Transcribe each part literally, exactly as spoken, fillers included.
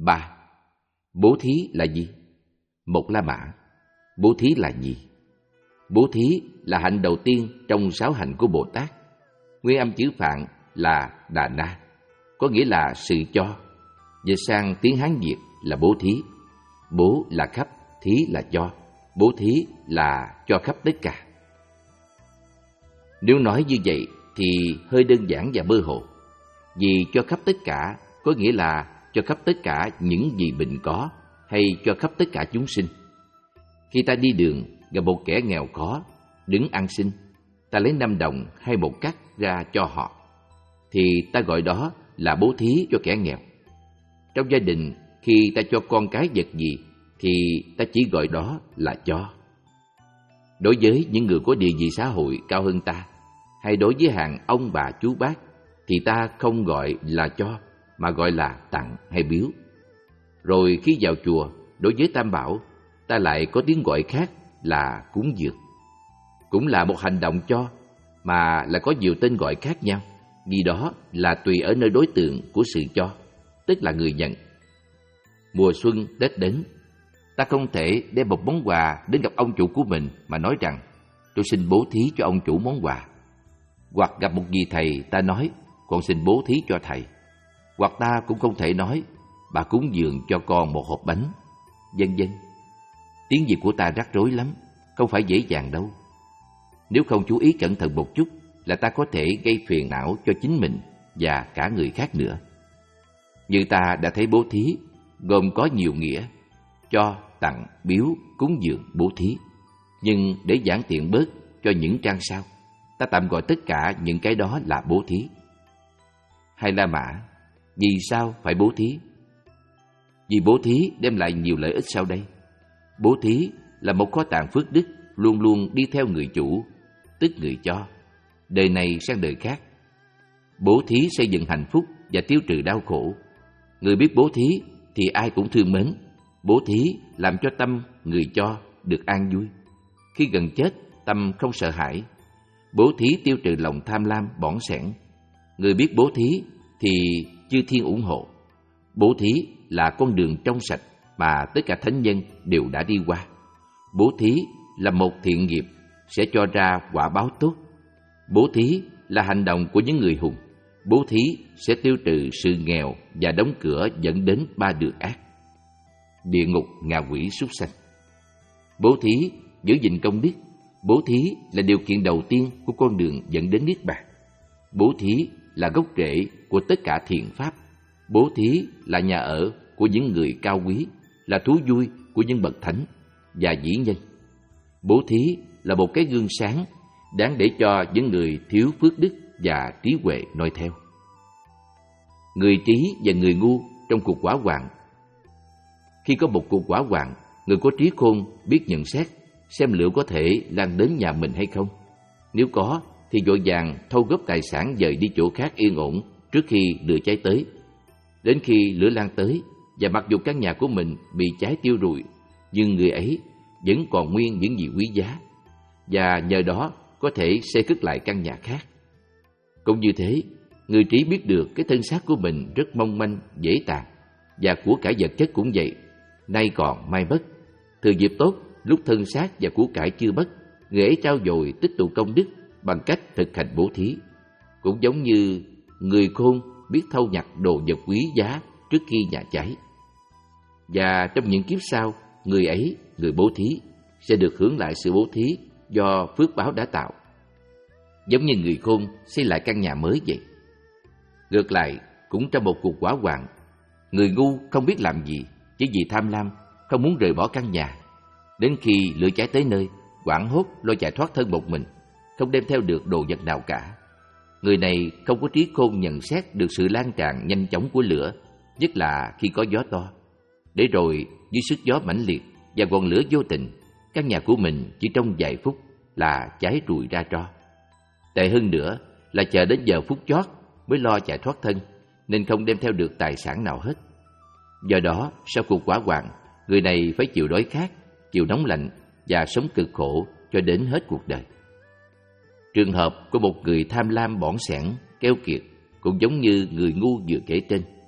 ba. Bố thí là gì? Một La Mã. Bố thí là gì? Bố thí là hạnh đầu tiên trong sáu hạnh của Bồ Tát. Nguyên âm chữ Phạn là Đà Na, có nghĩa là sự cho. Về sang tiếng Hán Việt là bố thí. Bố là khắp, thí là cho. Bố thí là cho khắp tất cả. Nếu nói như vậy thì hơi đơn giản và mơ hồ. Vì cho khắp tất cả có nghĩa là cho khắp tất cả những gì mình có, hay cho khắp tất cả chúng sinh. Khi ta đi đường gặp một kẻ nghèo khó đứng ăn xin, ta lấy năm đồng hay một cắc ra cho họ, thì ta gọi đó là bố thí cho kẻ nghèo. Trong gia đình, khi ta cho con cái vật gì thì ta chỉ gọi đó là cho. Đối với những người có địa vị xã hội cao hơn ta, hay đối với hàng ông bà chú bác, thì ta không gọi là cho, mà gọi là tặng hay biếu. Rồi khi vào chùa, đối với Tam Bảo, ta lại có tiếng gọi khác là cúng dường. Cũng là một hành động cho, mà lại có nhiều tên gọi khác nhau, vì đó là tùy ở nơi đối tượng của sự cho, tức là người nhận. Mùa xuân Tết đến, ta không thể đem một món quà đến gặp ông chủ của mình mà nói rằng tôi xin bố thí cho ông chủ món quà. Hoặc gặp một vị thầy, ta nói con xin bố thí cho thầy. Hoặc ta cũng không thể nói bà cúng dường cho con một hộp bánh, vân vân. Tiếng Việt của ta rắc rối lắm, không phải dễ dàng đâu. Nếu không chú ý cẩn thận một chút là ta có thể gây phiền não cho chính mình và cả người khác nữa. Như ta đã thấy bố thí gồm có nhiều nghĩa: cho, tặng, biếu, cúng dường, bố thí. Nhưng để giản tiện bớt cho những trang sau, ta tạm gọi tất cả những cái đó là bố thí. Hay La Mã, vì sao phải bố thí? Vì bố thí đem lại nhiều lợi ích sau đây. Bố thí là một kho tàng phước đức luôn luôn đi theo người chủ, tức người cho, đời này sang đời khác. Bố thí xây dựng hạnh phúc và tiêu trừ đau khổ. Người biết bố thí thì ai cũng thương mến. Bố thí làm cho tâm người cho được an vui. Khi gần chết, tâm không sợ hãi. Bố thí tiêu trừ lòng tham lam, bỏng sẻn. Người biết bố thí thì chư thiên ủng hộ. Bố thí là con đường trong sạch mà tất cả thánh nhân đều đã đi qua. Bố thí là một thiện nghiệp sẽ cho ra quả báo tốt. Bố thí là hành động của những người hùng. Bố thí sẽ tiêu trừ sự nghèo và đóng cửa dẫn đến ba đường ác: địa ngục, ngạ quỷ, súc sanh. Bố thí giữ gìn công đức. Bố thí là điều kiện đầu tiên của con đường dẫn đến niết bàn. Bố thí là gốc rễ của tất cả thiện pháp. Bố thí là nhà ở của những người cao quý, là thú vui của những bậc thánh và vĩ nhân. Bố thí là một cái gương sáng đáng để cho những người thiếu phước đức và trí huệ noi theo. Người trí và người ngu trong cuộc hỏa hoạn. Khi có một cuộc hỏa hoạn, người có trí khôn biết nhận xét xem liệu có thể lan đến nhà mình hay không. Nếu có thì vội vàng thâu góp tài sản dời đi chỗ khác yên ổn trước khi lửa cháy tới. Đến khi lửa lan tới và mặc dù căn nhà của mình bị cháy tiêu rụi, nhưng người ấy vẫn còn nguyên những gì quý giá, và nhờ đó có thể xây cất lại căn nhà khác. Cũng như thế, người trí biết được cái thân xác của mình rất mong manh, dễ tàn, và của cải vật chất cũng vậy, nay còn mai mất. Thừa dịp tốt, lúc thân xác và của cải chưa mất, người ấy trao dồi tích tụ công đức bằng cách thực hành bố thí. Cũng giống như người khôn biết thâu nhặt đồ vật quý giá trước khi nhà cháy. Và trong những kiếp sau, người ấy, người bố thí, sẽ được hưởng lại sự bố thí do phước báo đã tạo. Giống như người khôn xây lại căn nhà mới vậy. Ngược lại, cũng trong một cuộc hỏa hoạn, người ngu không biết làm gì, chỉ vì tham lam, không muốn rời bỏ căn nhà. Đến khi lửa cháy tới nơi, hoảng hốt lo chạy thoát thân một mình, không đem theo được đồ vật nào cả. Người này không có trí khôn nhận xét được sự lan tràn nhanh chóng của lửa, nhất là khi có gió to. Để rồi dưới sức gió mãnh liệt và ngọn lửa vô tình, căn nhà của mình chỉ trong vài phút là cháy rụi ra tro. Tệ hơn nữa là chờ đến giờ phút chót mới lo chạy thoát thân, nên không đem theo được tài sản nào hết. Do đó, sau cuộc hỏa hoạn, người này phải chịu đói khát, chịu nóng lạnh và sống cực khổ cho đến hết cuộc đời. Trường hợp của một người tham lam bỏng sẻn, keo kiệt cũng giống như người ngu vừa kể trên.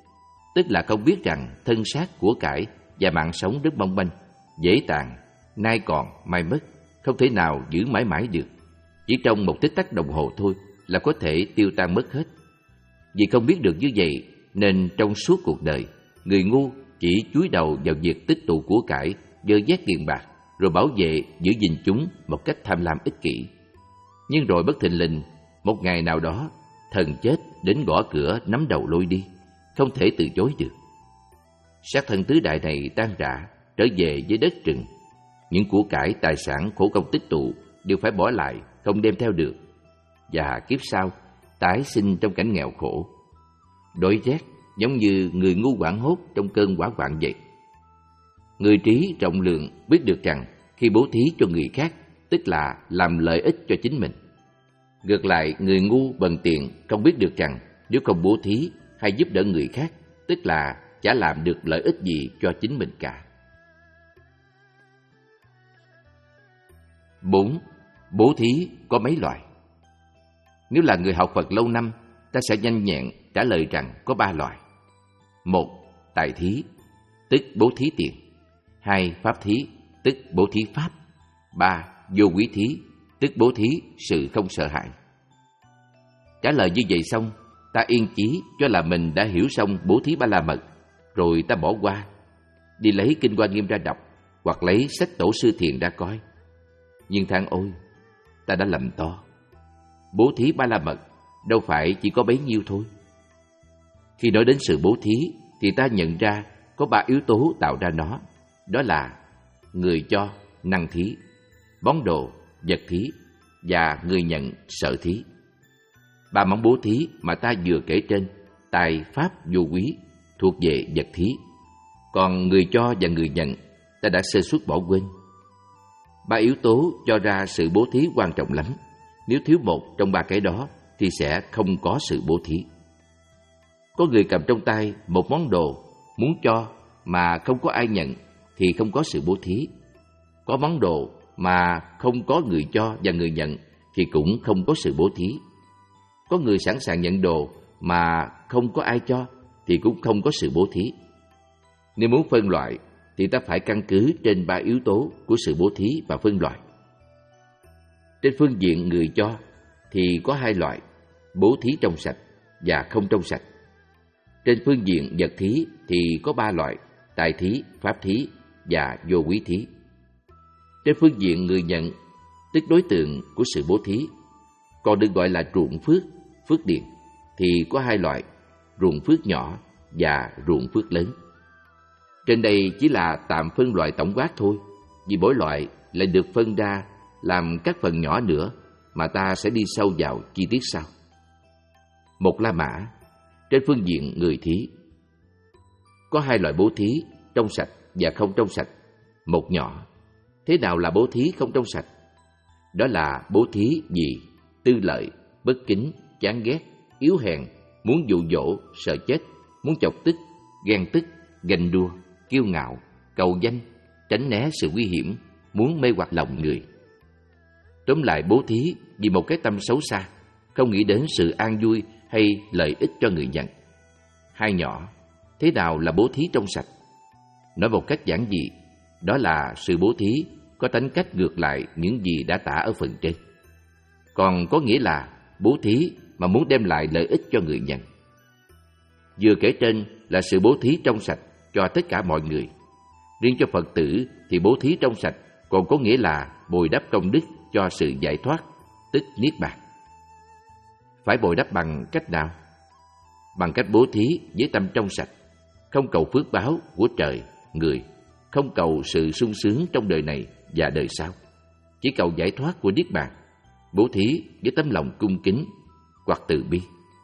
tức là không biết rằng thân xác của cải và mạng sống rất mong manh, dễ tàn, nay còn mai mất, không thể nào giữ mãi mãi được. Chỉ trong một tích tắc đồng hồ thôi là có thể tiêu tan mất hết. Vì không biết được như vậy nên trong suốt cuộc đời, người ngu chỉ chúi đầu vào việc tích tụ của cải, dơ vét tiền bạc, rồi bảo vệ giữ gìn chúng một cách tham lam ích kỷ. Nhưng rồi bất thình lình, một ngày nào đó, thần chết đến gõ cửa nắm đầu lôi đi, không thể từ chối được. Xác thân tứ đại này tan rã, trở về với đất rừng. Những của cải tài sản khổ công tích tụ đều phải bỏ lại, không đem theo được. Và kiếp sau, tái sinh trong cảnh nghèo khổ. Đói rét giống như người ngu hoảng hốt trong cơn hỏa hoạn vậy. Người trí rộng lượng biết được rằng khi bố thí cho người khác, tức là làm lợi ích cho chính mình. Ngược lại, người ngu bần tiện không biết được rằng nếu không bố thí hay giúp đỡ người khác, tức là chả làm được lợi ích gì cho chính mình cả. Bốn. Bố thí có mấy loại? Nếu là người học Phật lâu năm, ta sẽ nhanh nhẹn trả lời rằng có ba loại. Một. Tài thí, tức bố thí tiền. Hai. Pháp thí, tức bố thí pháp. Ba. Vô quý thí, tức bố thí sự không sợ hãi. Trả lời như vậy xong, ta yên chí cho là mình đã hiểu xong bố thí ba la mật, rồi ta bỏ qua, đi lấy Kinh Hoa Nghiêm ra đọc, hoặc lấy sách Tổ sư Thiền ra coi. Nhưng than ôi, ta đã lầm to. Bố thí ba la mật đâu phải chỉ có bấy nhiêu thôi. Khi nói đến sự bố thí thì ta nhận ra có ba yếu tố tạo ra nó. Đó là người cho, năng thí, bón đồ, vật thí, và người nhận, sở thí. Ba món bố thí mà ta vừa kể trên, tài, pháp, vô quý, thuộc về vật thí. Còn người cho và người nhận, ta đã sơ suất bỏ quên. Ba yếu tố cho ra sự bố thí quan trọng lắm. Nếu thiếu một trong ba cái đó thì sẽ không có sự bố thí. Có người cầm trong tay một món đồ muốn cho mà không có ai nhận thì không có sự bố thí. Có món đồ mà không có người cho và người nhận thì cũng không có sự bố thí. Có người sẵn sàng nhận đồ mà không có ai cho thì cũng không có sự bố thí. Nếu muốn phân loại thì ta phải căn cứ trên ba yếu tố của sự bố thí và phân loại. Trên phương diện người cho thì có hai loại, bố thí trong sạch và không trong sạch. Trên phương diện vật thí thì có ba loại, tài thí, pháp thí và vô quý thí. Trên phương diện người nhận, tức đối tượng của sự bố thí, còn được gọi là ruộng phước, phước điền, thì có hai loại, ruộng phước nhỏ và ruộng phước lớn. Trên đây chỉ là tạm phân loại tổng quát thôi, vì mỗi loại lại được phân ra làm các phần nhỏ nữa mà ta sẽ đi sâu vào chi tiết sau. Một la mã, trên phương diện người thí. Có hai loại bố thí, trong sạch và không trong sạch. Một nhỏ, thế nào là bố thí không trong sạch? Đó là bố thí vì tư lợi, bất kính, chán ghét, yếu hèn, muốn dụ dỗ, sợ chết, muốn chọc tức, ghen tức, ganh đua, kiêu ngạo, cầu danh, tránh né sự nguy hiểm, muốn mê hoặc lòng người. Tóm lại, bố thí vì một cái tâm xấu xa, không nghĩ đến sự an vui hay lợi ích cho người nhận. Hai nhỏ, thế nào là bố thí trong sạch? Nói một cách giản dị, đó là sự bố thí có tính cách ngược lại những gì đã tả ở phần trên. Còn có nghĩa là bố thí mà muốn đem lại lợi ích cho người nhận. Vừa kể trên là sự bố thí trong sạch cho tất cả mọi người. Riêng cho Phật tử thì bố thí trong sạch còn có nghĩa là bồi đắp công đức cho sự giải thoát, tức niết bàn. Phải bồi đắp bằng cách nào? Bằng cách bố thí với tâm trong sạch, không cầu phước báo của trời, người, không cầu sự sung sướng trong đời này và đời sau, chỉ cầu giải thoát của niết bàn. Bố thí với tấm lòng cung kính hoặc từ bi.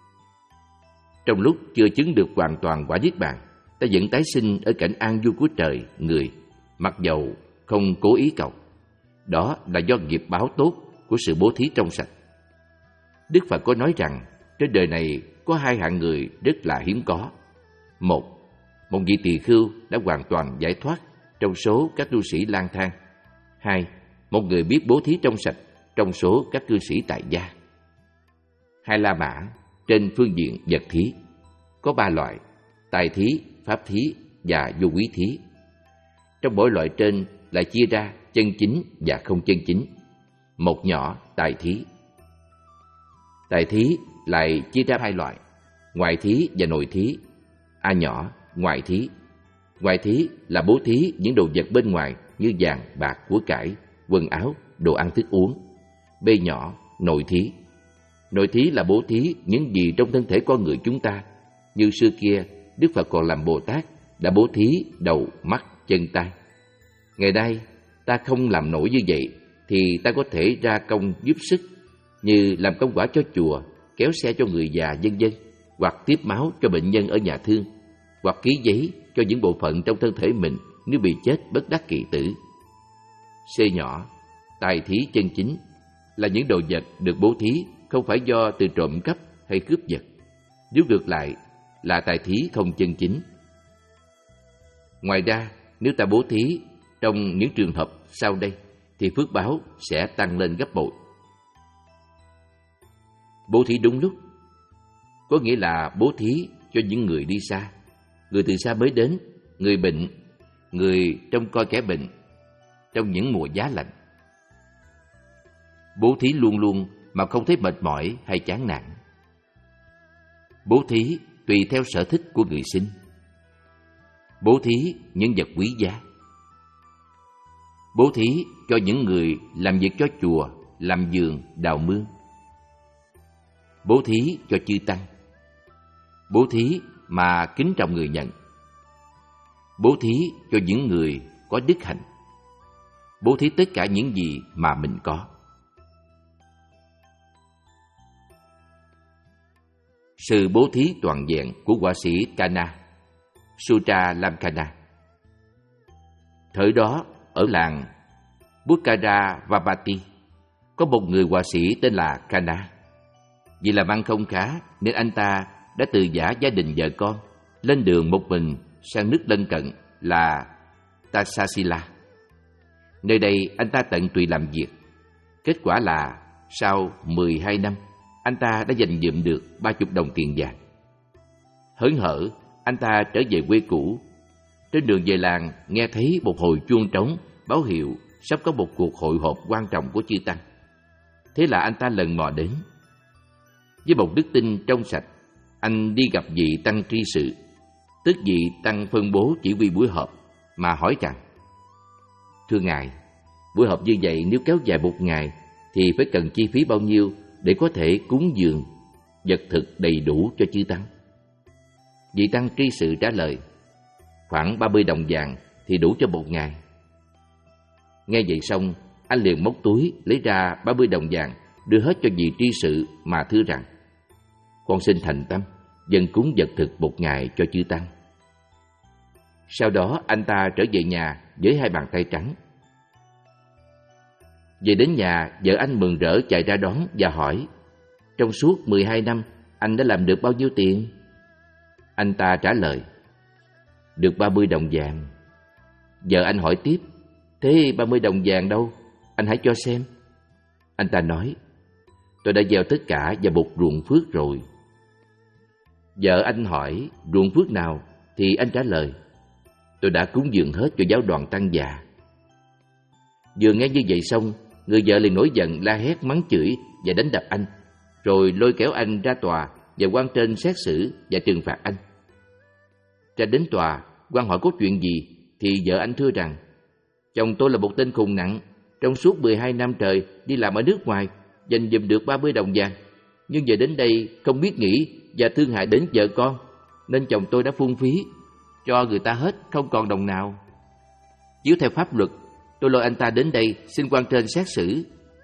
Trong lúc chưa chứng được hoàn toàn quả niết bàn, ta vẫn tái sinh ở cảnh an vui của trời, người, mặc dầu không cố ý cầu. Đó là do nghiệp báo tốt của sự bố thí trong sạch. Đức Phật có nói rằng trên đời này có hai hạng người rất là hiếm có. Một, một vị tỳ khưu đã hoàn toàn giải thoát trong số các cư sĩ lang thang. Hai, một người biết bố thí trong sạch trong số các cư sĩ tại gia. Hai la mã trên phương diện vật thí có ba loại: tài thí, pháp thí và vô quý thí. Trong mỗi loại trên lại chia ra chân chính và không chân chính. Một nhỏ tài thí. Tài thí lại chia ra hai loại, ngoại thí và nội thí. A nhỏ, ngoại thí. Ngoại thí là bố thí những đồ vật bên ngoài như vàng, bạc, của cải, quần áo, đồ ăn thức uống. B nhỏ, nội thí. Nội thí là bố thí những gì trong thân thể con người chúng ta. Như xưa kia, Đức Phật còn làm Bồ Tát, đã bố thí đầu, mắt, chân, tay. Ngày nay, ta không làm nổi như vậy, thì ta có thể ra công giúp sức, như làm công quả cho chùa, kéo xe cho người già, vân vân, hoặc tiếp máu cho bệnh nhân ở nhà thương, hoặc ký giấy cho những bộ phận trong thân thể mình nếu bị chết bất đắc kỳ tử. C nhỏ, tài thí chân chính là những đồ vật được bố thí không phải do từ trộm cắp hay cướp giật. Nếu ngược lại là tài thí không chân chính. Ngoài ra, nếu ta bố thí trong những trường hợp sau đây thì phước báo sẽ tăng lên gấp bội. Bố thí đúng lúc có nghĩa là bố thí cho những người đi xa, người từ xa mới đến, người bệnh, người trông coi kẻ bệnh trong những mùa giá lạnh. Bố thí luôn luôn mà không thấy mệt mỏi hay chán nản. Bố thí tùy theo sở thích của người xin. Bố thí những vật quý giá. Bố thí cho những người làm việc cho chùa, làm vườn, đào mương. Bố thí cho chư tăng. Bố thí mà kính trọng người nhận. Bố thí cho những người có đức hạnh. Bố thí tất cả những gì mà mình có. Sự bố thí toàn vẹn của họa sĩ Kanha, Sutra Lamkana. Thời đó, ở làng Bukkara-Vapati, có một người họa sĩ tên là Kanha. Vì làm ăn không khá nên anh ta đã từ giã gia đình vợ con, lên đường một mình sang nước lân cận là Taxila. Nơi đây anh ta tận tụy làm việc. Kết quả là sau mười hai năm, anh ta đã dành dụm được ba mươi đồng tiền vàng. Hớn hở, anh ta trở về quê cũ. Trên đường về làng, nghe thấy một hồi chuông trống báo hiệu sắp có một cuộc hội họp quan trọng của chư tăng. Thế là anh ta lần mò đến. Với một đức tin trong sạch, anh đi gặp vị tăng tri sự, tức vị tăng phân bố chỉ huy buổi họp, mà hỏi rằng: Thưa ngài, buổi họp như vậy nếu kéo dài một ngày thì phải cần chi phí bao nhiêu để có thể cúng dường vật thực đầy đủ cho chư tăng? Vị tăng tri sự trả lời: Khoảng ba mươi đồng vàng thì đủ cho một ngày. Nghe vậy xong, anh liền móc túi lấy ra ba mươi đồng vàng, đưa hết cho vị tri sự mà thưa rằng: Con xin thành tâm dâng cúng vật thực một ngày cho chư tăng. Sau đó anh ta trở về nhà với hai bàn tay trắng. Về đến nhà, vợ anh mừng rỡ chạy ra đón và hỏi: Trong suốt mười hai năm, anh đã làm được bao nhiêu tiền? Anh ta trả lời: Được ba mươi đồng vàng. Vợ anh hỏi tiếp: Thế ba mươi đồng vàng đâu? Anh hãy cho xem. Anh ta nói: Tôi đã gieo tất cả vào một ruộng phước rồi. Vợ anh hỏi: Ruộng phước nào? Thì anh trả lời: Tôi đã cúng dường hết cho giáo đoàn tăng già. Vừa nghe như vậy xong, người vợ liền nổi giận la hét mắng chửi và đánh đập anh, rồi lôi kéo anh ra tòa và quan trên xét xử và trừng phạt anh. Ra đến tòa, quan hỏi có chuyện gì thì vợ anh thưa rằng: Chồng tôi là một tên khùng nặng, trong suốt mười hai năm trời đi làm ở nước ngoài, dành dụm được ba mươi đồng vàng, nhưng giờ đến đây không biết nghĩ và thương hại đến vợ con, nên chồng tôi đã phung phí, cho người ta hết không còn đồng nào. Chiếu theo pháp luật, tôi lôi anh ta đến đây xin quan trên xét xử.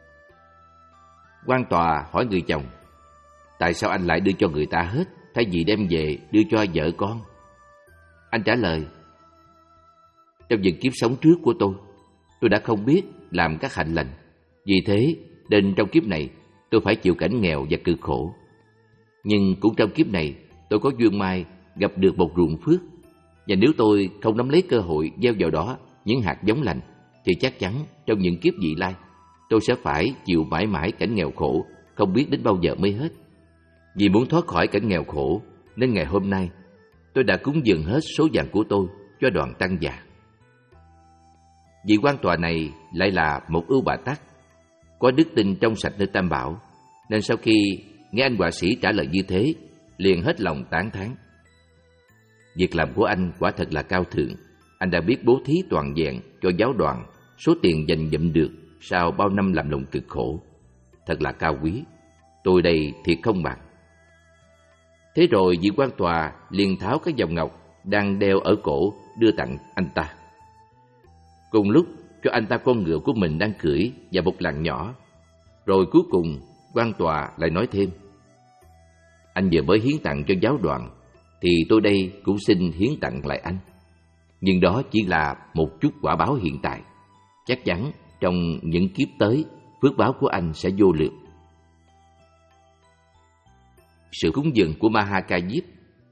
Quan tòa hỏi người chồng: Tại sao anh lại đưa cho người ta hết, thay vì đem về đưa cho vợ con? Anh trả lời: Trong những kiếp sống trước của tôi, tôi đã không biết làm các hạnh lành. Vì thế, nên trong kiếp này, tôi phải chịu cảnh nghèo và cực khổ. Nhưng cũng trong kiếp này, tôi có duyên may gặp được một ruộng phước. Và nếu tôi không nắm lấy cơ hội gieo vào đó những hạt giống lành, thì chắc chắn trong những kiếp vị lai, tôi sẽ phải chịu mãi mãi cảnh nghèo khổ, không biết đến bao giờ mới hết. Vì muốn thoát khỏi cảnh nghèo khổ, nên ngày hôm nay, tôi đã cúng dường hết số vàng của tôi cho đoàn tăng già. Vị quan tòa này lại là một ưu bà tắc, có đức tin trong sạch nơi Tam Bảo, nên sau khi nghe anh họa sĩ trả lời như thế, liền hết lòng tán thán. Việc làm của anh quả thật là cao thượng. Anh đã biết bố thí toàn vẹn cho giáo đoàn số tiền dành dụm được sau bao năm làm lụng cực khổ. Thật là cao quý. Tôi đây thiệt không bằng. Thế rồi vị quan tòa liền tháo cái vòng ngọc đang đeo ở cổ đưa tặng anh ta. Cùng lúc cho anh ta con ngựa của mình đang cưỡi và một làng nhỏ. Rồi cuối cùng quan tòa lại nói thêm: anh vừa mới hiến tặng cho giáo đoàn, thì tôi đây cũng xin hiến tặng lại anh. Nhưng đó chỉ là một chút quả báo hiện tại. Chắc chắn trong những kiếp tới, phước báo của anh sẽ vô lượng. Sự cúng dường của Maha Ca Diếp.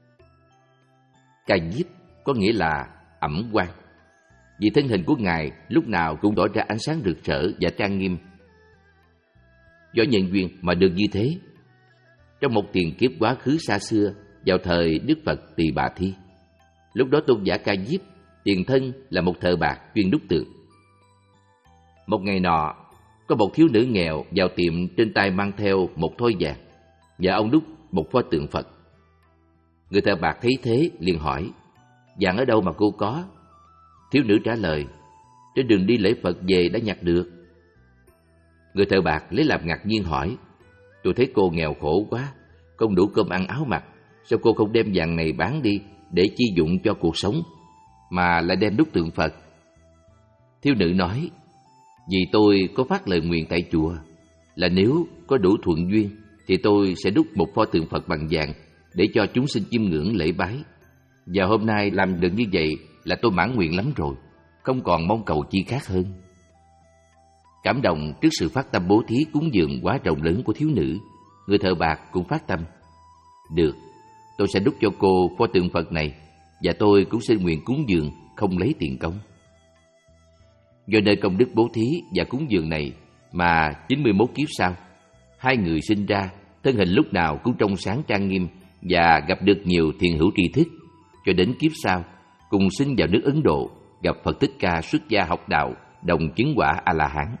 Ca Diếp có nghĩa là ẩm quang, vì thân hình của Ngài lúc nào cũng tỏ ra ánh sáng rực rỡ và trang nghiêm. Do nhân duyên mà được như thế. Trong một tiền kiếp quá khứ xa xưa, vào thời Đức Phật Tỳ Bà Thi, lúc đó tôn giả Ca Diếp tiền thân là một thợ bạc chuyên đúc tượng. Một ngày nọ, có một thiếu nữ nghèo vào tiệm trên tay mang theo một thoi vàng, và ông đúc một pho tượng Phật. Người thợ bạc thấy thế liền hỏi: vàng ở đâu mà cô có? Thiếu nữ trả lời: trên đường đi lễ Phật về đã nhặt được. Người thợ bạc lấy làm ngạc nhiên hỏi: tôi thấy cô nghèo khổ quá, không đủ cơm ăn áo mặc, sao cô không đem vàng này bán đi để chi dụng cho cuộc sống, mà lại đem đúc tượng Phật? Thiếu nữ nói: vì tôi có phát lời nguyền tại chùa là nếu có đủ thuận duyên thì tôi sẽ đúc một pho tượng Phật bằng vàng để cho chúng sinh chiêm ngưỡng lễ bái. Và hôm nay làm được như vậy là tôi mãn nguyện lắm rồi, không còn mong cầu chi khác hơn. Cảm động trước sự phát tâm bố thí cúng dường quá rộng lớn của thiếu nữ, người thợ bạc cũng phát tâm: được, tôi sẽ đúc cho cô pho tượng Phật này, và tôi cũng xin nguyện cúng dường không lấy tiền công. Do nơi công đức bố thí và cúng dường này mà chín mươi mốt kiếp sau, hai người sinh ra, thân hình lúc nào cũng trong sáng trang nghiêm và gặp được nhiều thiện hữu tri thức, cho đến kiếp sau cùng sinh vào nước Ấn Độ, gặp Phật Thích Ca xuất gia học đạo, đồng chứng quả A-la-hán.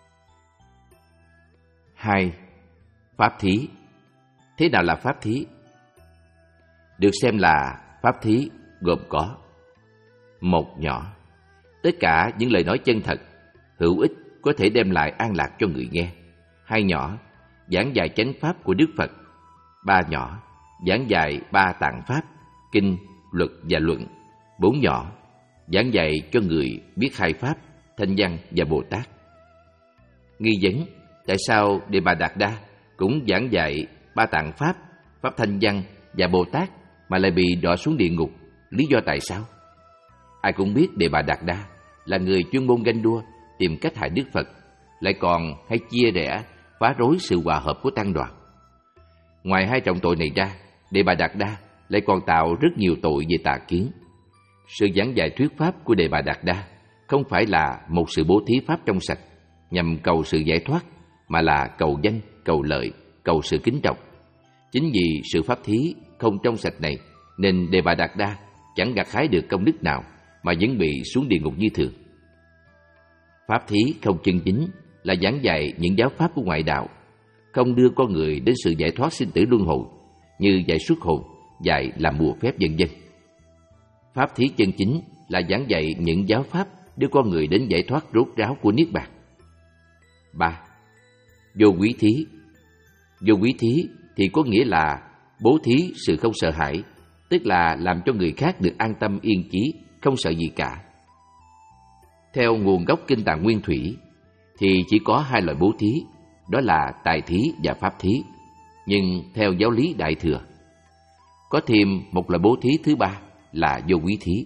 Hai. Pháp thí. Thế nào là pháp thí? Được xem là pháp thí gồm có: một, nhỏ, tất cả những lời nói chân thật, hữu ích, có thể đem lại an lạc cho người nghe. Hai, nhỏ, giảng dạy chánh pháp của Đức Phật. Ba, nhỏ, giảng dạy ba tạng pháp, kinh, luật và luận. Bốn, nhỏ, giảng dạy cho người biết hai pháp, Thanh Văn và Bồ Tát. Nghi vấn: tại sao Đề Bà Đạt Đa cũng giảng dạy ba tạng pháp, pháp Thanh Văn và Bồ Tát mà lại bị đọa xuống địa ngục? Lý do tại sao? Ai cũng biết Đề Bà Đạt Đa là người chuyên môn ganh đua, tìm cách hại Đức Phật, lại còn hay chia rẽ, phá rối sự hòa hợp của tăng đoàn. Ngoài hai trọng tội này ra, Đề Bà Đạt Đa lại còn tạo rất nhiều tội về tà kiến. Sự giảng dạy thuyết pháp của Đề Bà Đạt Đa không phải là một sự bố thí pháp trong sạch nhằm cầu sự giải thoát, mà là cầu danh, cầu lợi, cầu sự kính trọng. Chính vì sự pháp thí không trong sạch này nên Đề Bà Đạt Đa chẳng gặt hái được công đức nào mà vẫn bị xuống địa ngục như thường. Pháp thí không chân chính là giảng dạy những giáo pháp của ngoại đạo, không đưa con người đến sự giải thoát sinh tử luân hồi, như dạy xuất hồn, dạy làm bùa phép vân vân. Pháp thí chân chính là giảng dạy những giáo pháp đưa con người đến giải thoát rốt ráo của niết bàn. Ba. Vô quý thí. Vô quý thí thì có nghĩa là bố thí sự không sợ hãi, tức là làm cho người khác được an tâm yên chí, không sợ gì cả. Theo nguồn gốc Kinh Tạng Nguyên Thủy thì chỉ có hai loại bố thí, đó là tài thí và pháp thí. Nhưng theo giáo lý Đại Thừa, có thêm một loại bố thí thứ ba là vô quý thí.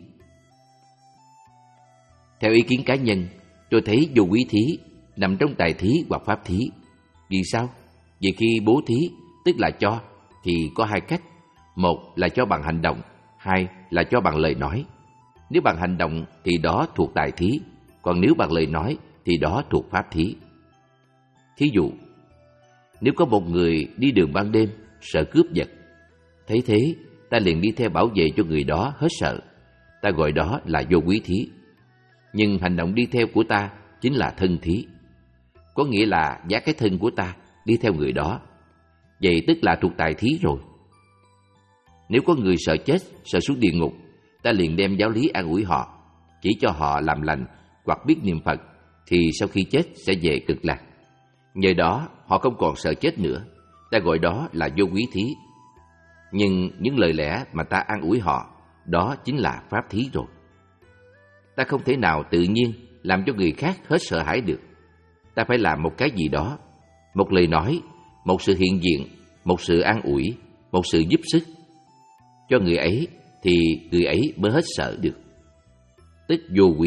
Theo ý kiến cá nhân, tôi thấy vô quý thí nằm trong tài thí hoặc pháp thí. Vì sao? Vì khi bố thí, tức là cho, thì có hai cách. Một là cho bằng hành động, hai là cho bằng lời nói. Nếu bằng hành động thì đó thuộc tài thí, còn nếu bằng lời nói thì đó thuộc pháp thí. Thí dụ, nếu có một người đi đường ban đêm sợ cướp giật, thấy thế ta liền đi theo bảo vệ cho người đó hết sợ. Ta gọi đó là vô quý thí. Nhưng hành động đi theo của ta chính là thân thí. Có nghĩa là giá cái thân của ta đi theo người đó. Vậy tức là thuộc tài thí rồi. Nếu có người sợ chết, sợ xuống địa ngục, ta liền đem giáo lý an ủi họ, chỉ cho họ làm lành hoặc biết niệm Phật, thì sau khi chết sẽ về cực lạc. Nhờ đó họ không còn sợ chết nữa. Ta gọi đó là vô quý thí. Nhưng những lời lẽ mà ta an ủi họ, đó chính là pháp thí rồi. Ta không thể nào tự nhiên làm cho người khác hết sợ hãi được. Ta phải làm một cái gì đó, một lời nói, một sự hiện diện, một sự an ủi, một sự giúp sức cho người ấy, thì người ấy mới hết sợ được. Tức vô quý.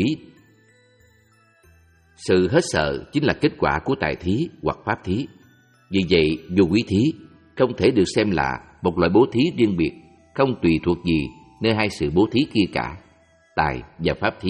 Sự hết sợ chính là kết quả của tài thí hoặc pháp thí. Vì vậy, vô quý thí không thể được xem là một loại bố thí riêng biệt, không tùy thuộc gì nơi hai sự bố thí kia cả, tài và pháp thí.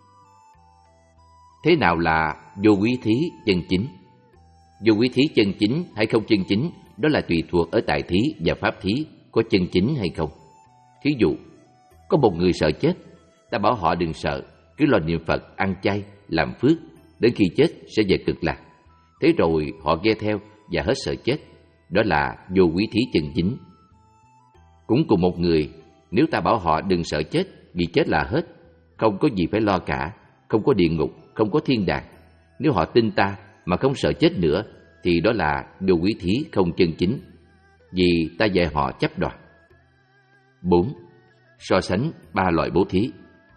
Thế nào là vô quý thí chân chính? Vô quý thí chân chính hay không chân chính, đó là tùy thuộc ở tài thí và pháp thí có chân chính hay không. Thí dụ, có một người sợ chết, ta bảo họ đừng sợ, cứ lo niệm Phật, ăn chay, làm phước, đến khi chết sẽ về cực lạc. Thế rồi họ nghe theo và hết sợ chết, đó là vô quý thí chân chính. Cũng cùng một người, nếu ta bảo họ đừng sợ chết, vì chết là hết, không có gì phải lo cả, không có địa ngục, không có thiên đàng, nếu họ tin ta mà không sợ chết nữa, thì đó là vô quý thí không chân chính, vì ta dạy họ chấp đoạt. Bốn. So sánh ba loại bố thí.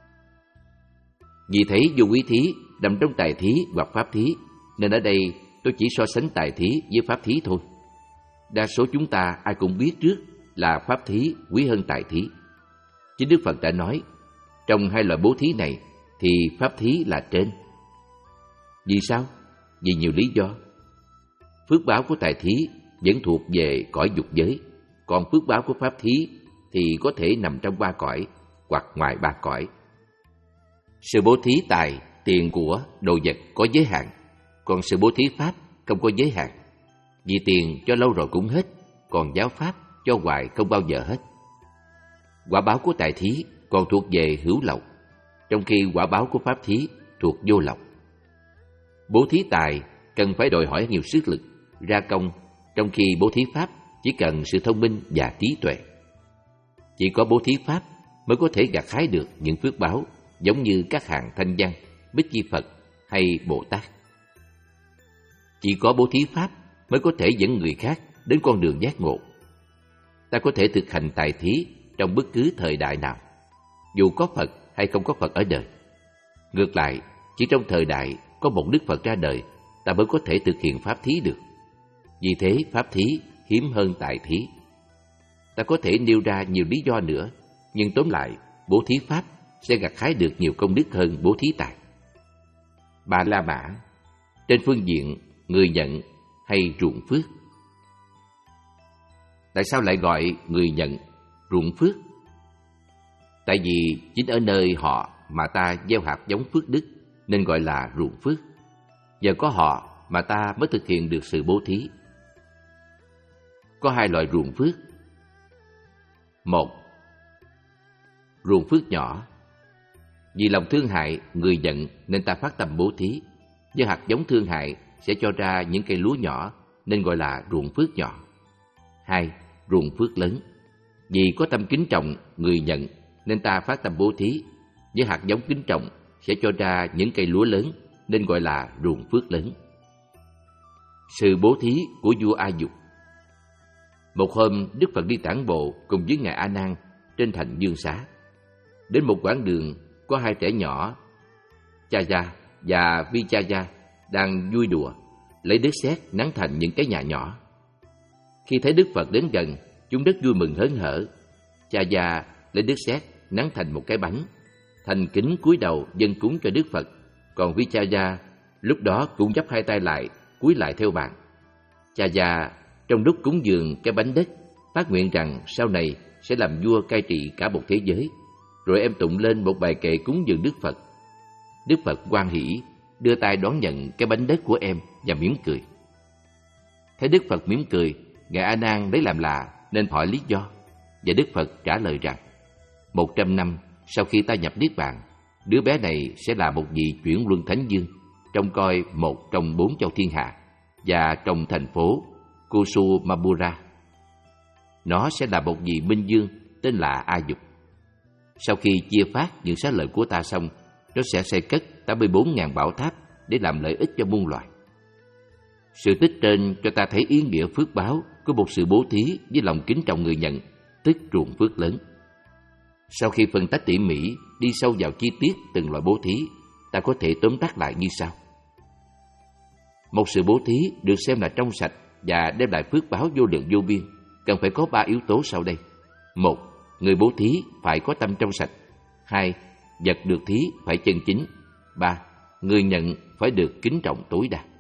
Vì thấy vô quý thí nằm trong tài thí hoặc pháp thí, nên ở đây tôi chỉ so sánh tài thí với pháp thí thôi. Đa số chúng ta ai cũng biết trước là pháp thí quý hơn tài thí. Chính Đức Phật đã nói, trong hai loại bố thí này thì pháp thí là trên. Vì sao? Vì nhiều lý do. Phước báo của tài thí vẫn thuộc về cõi dục giới, còn phước báo của pháp thí thì có thể nằm trong ba cõi hoặc ngoài ba cõi. Sự bố thí tài, tiền của, đồ vật có giới hạn, còn sự bố thí pháp không có giới hạn. Vì tiền cho lâu rồi cũng hết, còn giáo pháp cho hoài không bao giờ hết. Quả báo của tài thí còn thuộc về hữu lậu, trong khi quả báo của pháp thí thuộc vô lậu. Bố thí tài cần phải đòi hỏi nhiều sức lực, ra công, trong khi bố thí pháp chỉ cần sự thông minh và trí tuệ. Chỉ có bố thí pháp mới có thể gặt hái được những phước báo giống như các hàng Thanh Văn, Bích Chi Phật hay Bồ Tát. Chỉ có bố thí pháp mới có thể dẫn người khác đến con đường giác ngộ. Ta có thể thực hành tài thí trong bất cứ thời đại nào, dù có Phật hay không có Phật ở đời. Ngược lại, chỉ trong thời đại có một Đức Phật ra đời, ta mới có thể thực hiện pháp thí được. Vì thế pháp thí hiếm hơn tài thí. Ta có thể nêu ra nhiều lý do nữa, nhưng tóm lại, bố thí pháp sẽ gặt hái được nhiều công đức hơn bố thí tài. Bà La Mã, trên phương diện người nhận hay ruộng phước. Tại sao lại gọi người nhận ruộng phước? Tại vì chính ở nơi họ mà ta gieo hạt giống phước đức nên gọi là ruộng phước. Nhờ có họ mà ta mới thực hiện được sự bố thí. Có hai loại ruộng phước. Một, ruộng phước nhỏ. Vì lòng thương hại người nhận nên ta phát tâm bố thí. Do hạt giống thương hại sẽ cho ra những cây lúa nhỏ nên gọi là ruộng phước nhỏ. Hai, ruộng phước lớn. Vì có tâm kính trọng người nhận nên ta phát tâm bố thí. Với hạt giống kính trọng sẽ cho ra những cây lúa lớn nên gọi là ruộng phước lớn. Sự bố thí của vua A Dục. Một hôm, Đức Phật đi tản bộ cùng với Ngài A Nan trên thành Dương Xá. Đến một quãng đường có hai trẻ nhỏ, Chaya và Vichaya, đang vui đùa, lấy đất sét nắn thành những cái nhà nhỏ. Khi thấy Đức Phật đến gần, chúng rất vui mừng hớn hở. Chaya lấy đất sét nắn thành một cái bánh, thành kính cúi đầu dâng cúng cho Đức Phật, còn Vichaya lúc đó cũng chắp hai tay lại, cúi lại theo bạn. Chaya trong lúc cúng dường cái bánh đất, phát nguyện rằng sau này sẽ làm vua cai trị cả một thế giới. Rồi em tụng lên một bài kệ cúng dường Đức Phật. Đức Phật hoan hỷ, đưa tay đón nhận cái bánh đất của em và mỉm cười. Thấy Đức Phật mỉm cười, Ngài A Nan lấy làm lạ nên hỏi lý do. Và Đức Phật trả lời rằng, một trăm năm sau khi ta nhập Niết Bàn, đứa bé này sẽ là một vị chuyển luân thánh dương, trông coi một trong bốn châu thiên hạ, và trong thành phố Kusumabura. Nó sẽ là một vị minh dương tên là A Dục. Sau khi chia phát những xá lợi của ta xong, nó sẽ xây cất tám mươi bốn nghìn bảo tháp để làm lợi ích cho muôn loài. Sự tích trên cho ta thấy ý nghĩa phước báo của một sự bố thí với lòng kính trọng người nhận, tức ruộng phước lớn. Sau khi phân tích tỉ mỉ, đi sâu vào chi tiết từng loại bố thí, ta có thể tóm tắt lại như sau. Một sự bố thí được xem là trong sạch và đem lại phước báo vô lượng vô biên, cần phải có ba yếu tố sau đây. Một, người bố thí phải có tâm trong sạch. Hai, vật được thí phải chân chính. Ba, người nhận phải được kính trọng tối đa.